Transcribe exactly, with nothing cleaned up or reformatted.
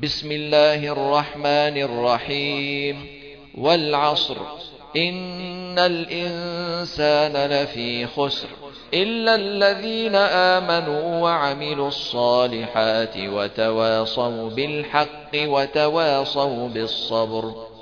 بسم الله الرحمن الرحيم والعصر إن الإنسان لفي خسر إلا الذين آمنوا وعملوا الصالحات وتواصوا بالحق وتواصوا بالصبر